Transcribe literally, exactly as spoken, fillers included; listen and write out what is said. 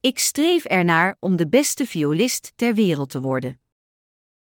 Ik streef ernaar om de beste violist ter wereld te worden.